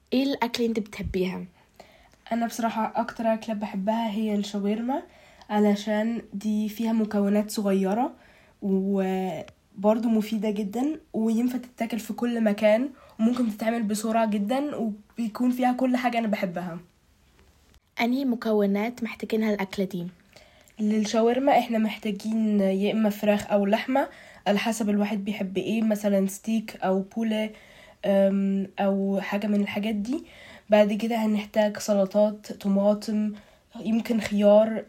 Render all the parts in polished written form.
ايه الاكل انت بتحبيها؟ انا بصراحة اكتر اكلة بحبها هي الشاورما، علشان دي فيها مكونات صغيرة وبرضو مفيدة جدا وينفع تتاكل في كل مكان، وممكن تتعمل بسرعة جدا وبيكون فيها كل حاجة انا بحبها. انهي مكونات محتاجينها الاكله دي؟ للشاورما احنا محتاجين يا اما فراخ او لحمة على حسب الواحد بيحب ايه، مثلا ستيك او بولة او حاجة من الحاجات دي. بعد كده هنحتاج سلطات، طماطم، يمكن خيار،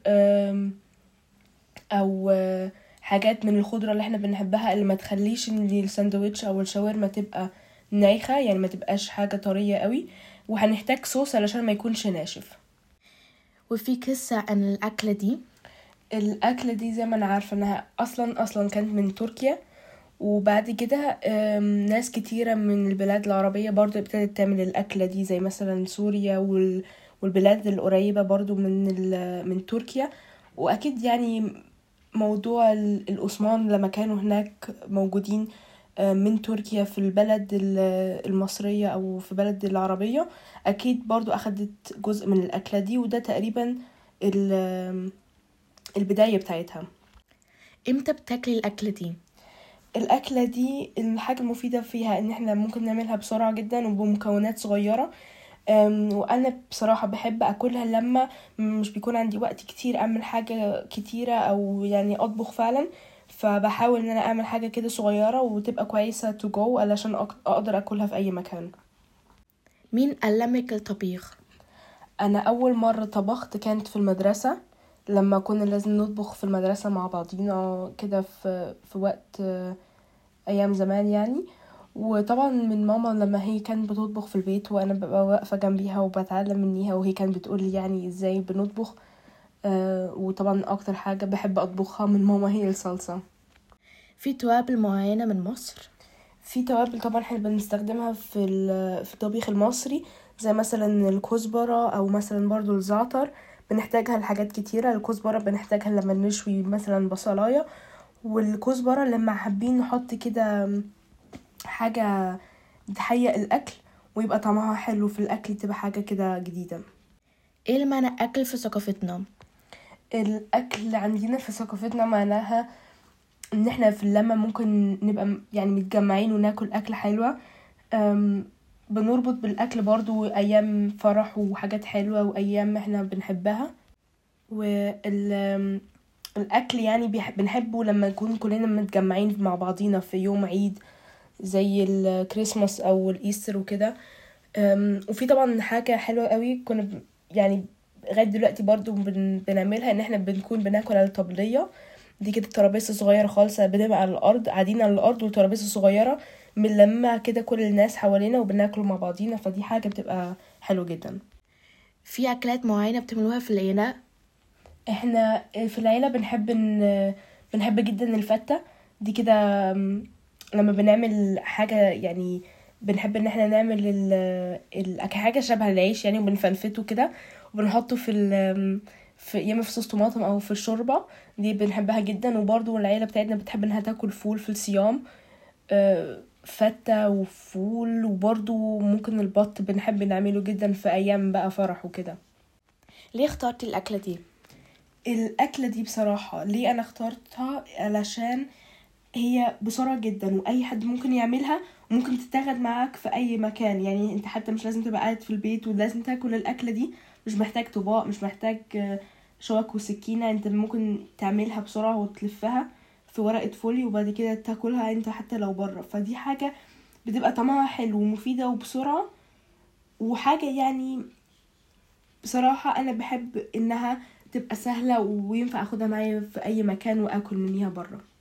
او حاجات من الخضرة اللي احنا بنحبها، اللي ما تخليش ان الساندوتش او الشاورما تبقى نايخة، يعني ما تبقاش حاجة طرية قوي. وهنحتاج صوص علشان ما يكونش ناشف. وفي قصه عن الاكله دي؟ الاكله دي زي ما انا عارفه انها اصلا كانت من تركيا، وبعد كده ناس كتيره من البلاد العربيه برضو ابتدت تعمل الاكله دي، زي مثلا سوريا والبلاد القريبه برضو من تركيا. واكيد يعني موضوع العثمان لما كانوا هناك موجودين من تركيا في البلد المصرية أو في بلد العربية، أكيد برضو أخدت جزء من الأكلة دي، وده تقريبا البداية بتاعتها. امتى بتاكلي الاكله دي؟ الأكلة دي الحاجة المفيدة فيها إن احنا ممكن نعملها بسرعة جدا وبمكونات صغيرة. وأنا بصراحة بحب أكلها لما مش بيكون عندي وقت كتير أعمل حاجة كتيرة، أو يعني أطبخ فعلا. فبحاول إن أنا أعمل حاجة كده صغيرة وتبقى كويسة to go علشان أقدر أكلها في أي مكان. مين علمك الطبيخ؟ أنا أول مرة طبخت كانت في المدرسة، لما كنا لازم نطبخ في المدرسة مع بعضينا كده في وقت أيام زمان يعني. وطبعا من ماما لما هي كانت بتطبخ في البيت وانا ببقى واقفه جنبيها وبتعلم منيها، وهي كانت بتقول لي يعني ازاي بنطبخ. وطبعا اكتر حاجه بحب اطبخها من ماما هي الصلصه. في توابل معينه من مصر؟ في توابل طبعا احنا بنستخدمها في الطبيخ المصري، زي مثلا الكزبره او مثلا برضو الزعتر. بنحتاجها لحاجات كتيره. الكزبره بنحتاجها لما نشوي مثلا بصلايه، والكزبره لما حابين نحط كده حاجه تهيئ الاكل ويبقى طعمها حلو في الاكل، تبقى حاجه كده جديده. ايه اللي معنى اكل في ثقافتنا؟ الاكل عندنا في ثقافتنا معناها ان احنا في اللمه ممكن نبقى يعني متجمعين وناكل اكل حلوه. بنربط بالاكل برضو ايام فرح وحاجات حلوه وايام احنا بنحبها. والاكل يعني بنحبه لما نكون كلنا متجمعين مع بعضينا في يوم عيد، زي الكريسماس او الايستر وكده. وفي طبعا حاجة حلوة قوي كنا يعني لغاية دلوقتي برضو بنعملها، ان احنا بنكون بناكل على الطبلية. دي كده ترابيزة صغيرة خالص، بنبقى على الارض قاعدين على الارض، وترابيزة صغيرة بنلمع كده كل الناس حوالينا وبناكل مع بعضينا، فدي حاجة بتبقى حلوة جدا. في اكلات معينه بتعملوها في العيله؟ احنا في العيلة بنحب جدا الفتة. دي كده لما بنعمل حاجة يعني بنحب ان احنا نعمل حاجة شبه العيش يعني، وبنفنفته كده وبنحطه في يا اما في صوص طماطم او في الشوربة. دي بنحبها جدا. وبرضو العيلة بتاعتنا بتحب انها تاكل فول في الصيام، فتة وفول. وبرضو ممكن البط بنحب نعمله جدا في ايام بقى فرح وكده. ليه اخترتي الاكله دي؟ الأكلة دي بصراحة ليه أنا اخترتها؟ علشان هي بسرعة جدا وأي حد ممكن يعملها، وممكن تتاخد معاك في أي مكان. يعني انت حتى مش لازم تبقى قاعد في البيت ولازم تاكل الأكلة دي. مش محتاج طباق، مش محتاج شوك وسكينة. انت ممكن تعملها بسرعة وتلفها في ورقة فولي وبعد كده تاكلها انت حتى لو بره. فدي حاجة بتبقى طعمها حلو ومفيدة وبسرعة، وحاجة يعني بصراحة أنا بحب إنها تبقى سهلة وينفع أخدها معايا في أي مكان وأكل منيها برا.